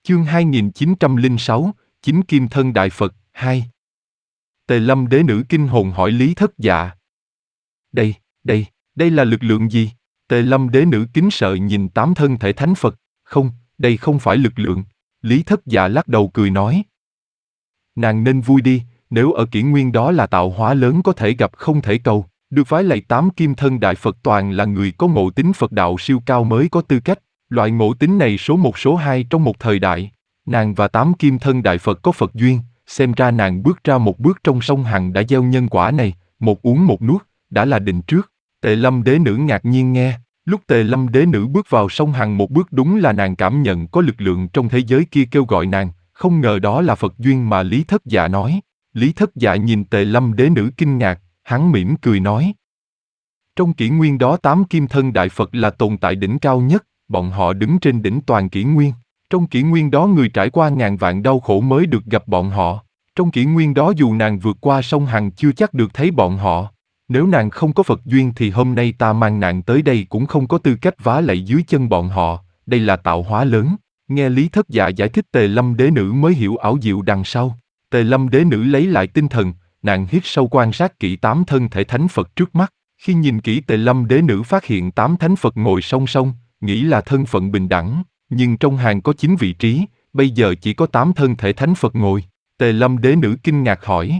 Chương 2906, Chính Kim Thân Đại Phật, 2. Tề Lâm Đế Nữ kinh hồn hỏi Lý Thất Dạ. Đây là lực lượng gì? Tề Lâm Đế Nữ kính sợ nhìn 8 thân thể thánh Phật. Không, đây không phải lực lượng. Lý Thất Dạ lắc đầu cười nói. Nàng nên vui đi, nếu ở kỷ nguyên đó là tạo hóa lớn có thể gặp không thể cầu. Được vái lạy 8 Kim Thân Đại Phật toàn là người có ngộ tính Phật đạo siêu cao mới có tư cách. Loại ngộ tính này số 1 số 2 trong một thời đại. Nàng và 8 Kim Thân Đại Phật có Phật duyên, xem ra nàng bước ra một bước trong sông Hằng đã gieo nhân quả này, một uống một nuốt, đã là định trước. Tề Lâm Đế Nữ ngạc nhiên nghe, lúc Tề Lâm Đế Nữ bước vào sông Hằng một bước đúng là nàng cảm nhận có lực lượng trong thế giới kia kêu gọi nàng, không ngờ đó là Phật duyên mà Lý Thất Dạ nói. Lý Thất Dạ nhìn Tề Lâm Đế Nữ kinh ngạc, hắn mỉm cười nói. Trong kỷ nguyên đó 8 Kim Thân Đại Phật là tồn tại đỉnh cao nhất, bọn họ đứng trên đỉnh toàn kỷ nguyên. Trong kỷ nguyên đó người trải qua ngàn vạn đau khổ mới được gặp bọn họ. Trong kỷ nguyên đó dù nàng vượt qua sông Hằng chưa chắc được thấy bọn họ. Nếu nàng không có Phật duyên thì hôm nay ta mang nàng tới đây cũng không có tư cách vá lạy dưới chân bọn họ. Đây là tạo hóa lớn. Nghe Lý Thất Dạ giải thích Tề Lâm Đế Nữ mới hiểu ảo diệu đằng sau. Tề Lâm Đế Nữ lấy lại tinh thần, nàng hít sâu quan sát kỹ 8 thân thể thánh Phật trước mắt. Khi nhìn kỹ Tề Lâm Đế Nữ phát hiện 8 thánh Phật ngồi song song, nghĩ là thân phận bình đẳng. Nhưng trong hàng có 9 vị trí, bây giờ chỉ có 8 thân thể thánh Phật ngồi. Tề Lâm Đế Nữ kinh ngạc hỏi.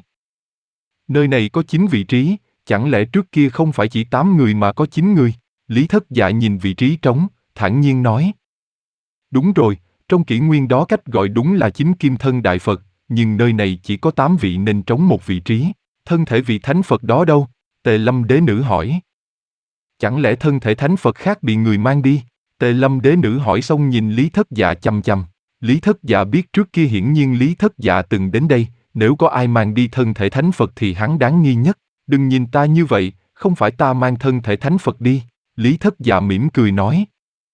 Nơi này có 9 vị trí, chẳng lẽ trước kia không phải chỉ 8 người mà có 9 người? Lý Thất Dạ nhìn vị trí trống, thản nhiên nói. Đúng rồi, trong kỷ nguyên đó cách gọi đúng là Chính Kim Thân Đại Phật, nhưng nơi này chỉ có 8 vị nên trống một vị trí. Thân thể vị thánh Phật đó đâu? Tề Lâm Đế Nữ hỏi. Chẳng lẽ thân thể thánh Phật khác bị người mang đi? Tề Lâm Đế Nữ hỏi xong nhìn Lý Thất Dạ chằm chằm. Lý Thất Dạ biết trước kia hiển nhiên Lý Thất Dạ từng đến đây, nếu có ai mang đi thân thể thánh Phật thì hắn đáng nghi nhất. Đừng nhìn ta như vậy, không phải ta mang thân thể thánh Phật đi. Lý Thất Dạ mỉm cười nói.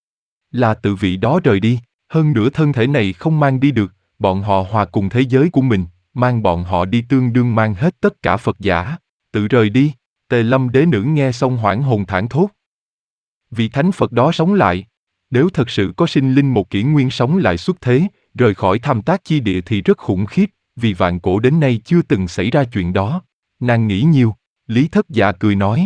Là tự vị đó rời đi, hơn nữa thân thể này không mang đi được, bọn họ hòa cùng thế giới của mình, mang bọn họ đi tương đương mang hết tất cả Phật giả. Tự rời đi. Tề Lâm Đế Nữ nghe xong hoảng hồn thảng thốt. Vị thánh Phật đó sống lại. Nếu thật sự có sinh linh một kỷ nguyên sống lại xuất thế, rời khỏi tham tác chi địa thì rất khủng khiếp, vì vạn cổ đến nay chưa từng xảy ra chuyện đó. Nàng nghĩ nhiều, Lý Thất Dạ cười nói.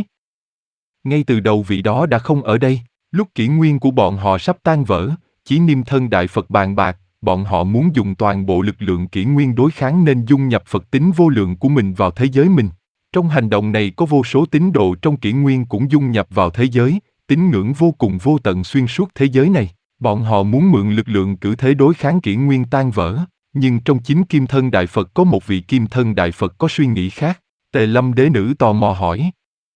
Ngay từ đầu vị đó đã không ở đây, lúc kỷ nguyên của bọn họ sắp tan vỡ, Chí Niêm Thân Đại Phật bàn bạc, bọn họ muốn dùng toàn bộ lực lượng kỷ nguyên đối kháng nên dung nhập Phật tính vô lượng của mình vào thế giới mình. Trong hành động này có vô số tín đồ trong kỷ nguyên cũng dung nhập vào thế giới, tín ngưỡng vô cùng vô tận xuyên suốt thế giới này. Bọn họ muốn mượn lực lượng cử thế đối kháng kỷ nguyên tan vỡ, nhưng trong Chính Kim Thân Đại Phật có một vị Kim Thân Đại Phật có suy nghĩ khác. Tề Lâm Đế Nữ tò mò hỏi.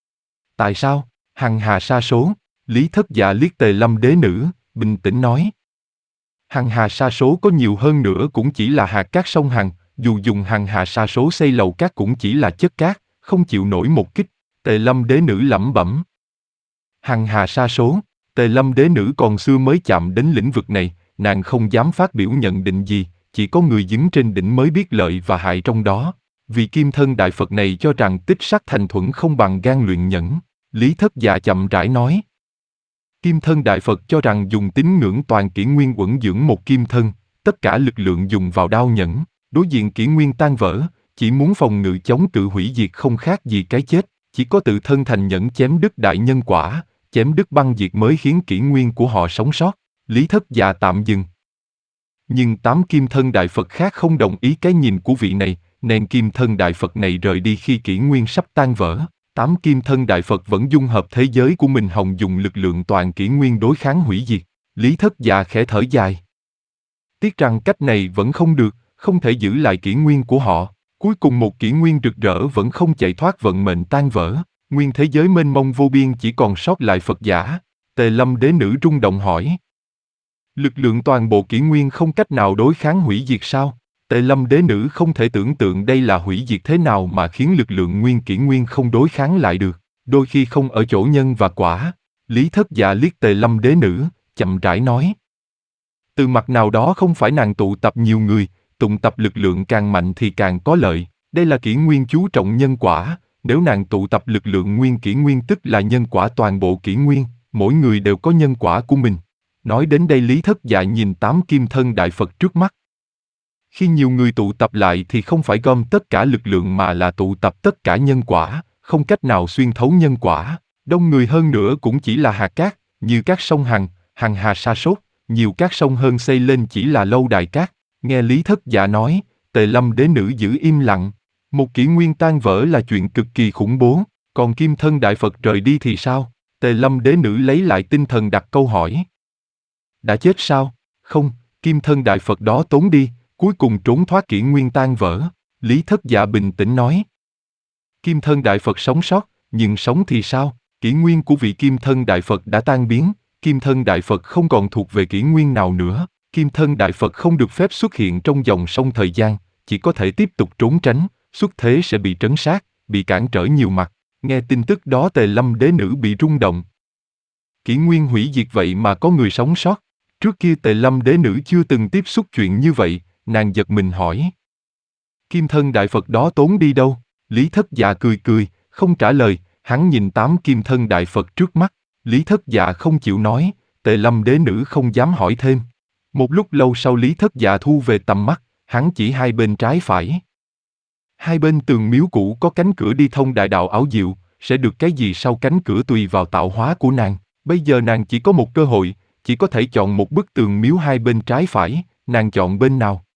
Tại sao? Hằng hà sa số. Lý Thất Dạ liếc Tề Lâm Đế Nữ, bình tĩnh nói. Hằng hà sa số có nhiều hơn nữa cũng chỉ là hạt cát sông Hằng, dù dùng hằng hà sa số xây lầu cát cũng chỉ là chất cát, không chịu nổi một kích. Tề Lâm Đế Nữ lẩm bẩm. Hằng hà sa số. Tề Lâm Đế Nữ còn xưa mới chạm đến lĩnh vực này, nàng không dám phát biểu nhận định gì, chỉ có người đứng trên đỉnh mới biết lợi và hại trong đó. Vì Kim Thân Đại Phật này cho rằng tích sắc thành thuẫn không bằng gan luyện nhẫn. Lý Thất Dạ chậm rãi nói. Kim Thân Đại Phật cho rằng dùng tín ngưỡng toàn kỷ nguyên uẩn dưỡng một kim thân, tất cả lực lượng dùng vào đao nhẫn, đối diện kỷ nguyên tan vỡ, chỉ muốn phòng ngự chống cự hủy diệt không khác gì cái chết, chỉ có tự thân thành nhẫn chém đứt đại nhân quả, chém đứt băng diệt mới khiến kỷ nguyên của họ sống sót. Lý Thất Dạ tạm dừng. Nhưng 8 Kim Thân Đại Phật khác không đồng ý cái nhìn của vị này, nên Kim Thân Đại Phật này rời đi khi kỷ nguyên sắp tan vỡ. 8 Kim Thân Đại Phật vẫn dung hợp thế giới của mình hòng dùng lực lượng toàn kỷ nguyên đối kháng hủy diệt. Lý Thất Dạ khẽ thở dài. Tiếc rằng cách này vẫn không được, không thể giữ lại kỷ nguyên của họ. Cuối cùng một kỷ nguyên rực rỡ vẫn không chạy thoát vận mệnh tan vỡ. Nguyên thế giới mênh mông vô biên chỉ còn sót lại Phật giả. Tề Lâm Đế Nữ rung động hỏi. Lực lượng toàn bộ kỷ nguyên không cách nào đối kháng hủy diệt sao? Tề Lâm Đế Nữ không thể tưởng tượng đây là hủy diệt thế nào mà khiến lực lượng nguyên kỷ nguyên không đối kháng lại được. Đôi khi không ở chỗ nhân và quả. Lý Thất Dạ liếc Tề Lâm Đế Nữ, chậm rãi nói. Từ mặt nào đó không phải nàng tụ tập nhiều người, tụ tập lực lượng càng mạnh thì càng có lợi. Đây là kỷ nguyên chú trọng nhân quả. Nếu nàng tụ tập lực lượng nguyên kỷ nguyên tức là nhân quả toàn bộ kỷ nguyên, mỗi người đều có nhân quả của mình. Nói đến đây Lý Thất Dạ nhìn 8 kim thân đại Phật trước mắt. Khi nhiều người tụ tập lại thì không phải gom tất cả lực lượng mà là tụ tập tất cả nhân quả, không cách nào xuyên thấu nhân quả. Đông người hơn nữa cũng chỉ là hạt cát, như các sông Hằng Hà sa sốt, nhiều các sông hơn xây lên chỉ là lâu đài cát. Nghe Lý Thất Dạ nói, Tề Lâm đế nữ giữ im lặng. Một kỷ nguyên tan vỡ là chuyện cực kỳ khủng bố, còn kim thân đại Phật rời đi thì sao? Tề Lâm đế nữ lấy lại tinh thần đặt câu hỏi. Đã chết sao? Không, kim thân đại Phật đó tốn đi, cuối cùng trốn thoát kỷ nguyên tan vỡ. Lý Thất Dạ bình tĩnh nói. Kim thân đại Phật sống sót, nhưng sống thì sao? Kỷ nguyên của vị kim thân đại Phật đã tan biến, kim thân đại Phật không còn thuộc về kỷ nguyên nào nữa. Kim thân đại Phật không được phép xuất hiện trong dòng sông thời gian, chỉ có thể tiếp tục trốn tránh, xuất thế sẽ bị trấn sát, bị cản trở nhiều mặt. Nghe tin tức đó Tề Lâm đế nữ bị rung động. Kỷ nguyên hủy diệt vậy mà có người sống sót. Trước kia Tề Lâm đế nữ chưa từng tiếp xúc chuyện như vậy, nàng giật mình hỏi. Kim thân đại Phật đó tốn đi đâu? Lý Thất Dạ cười cười, không trả lời, hắn nhìn 8 kim thân đại Phật trước mắt. Lý Thất Dạ không chịu nói, Tề Lâm đế nữ không dám hỏi thêm. Một lúc lâu sau Lý Thất Dạ thu về tầm mắt, hắn chỉ hai bên trái phải. Hai bên tường miếu cũ có cánh cửa đi thông đại đạo ảo diệu, sẽ được cái gì sau cánh cửa tùy vào tạo hóa của nàng. Bây giờ nàng chỉ có một cơ hội, chỉ có thể chọn một bức tường miếu hai bên trái phải, nàng chọn bên nào?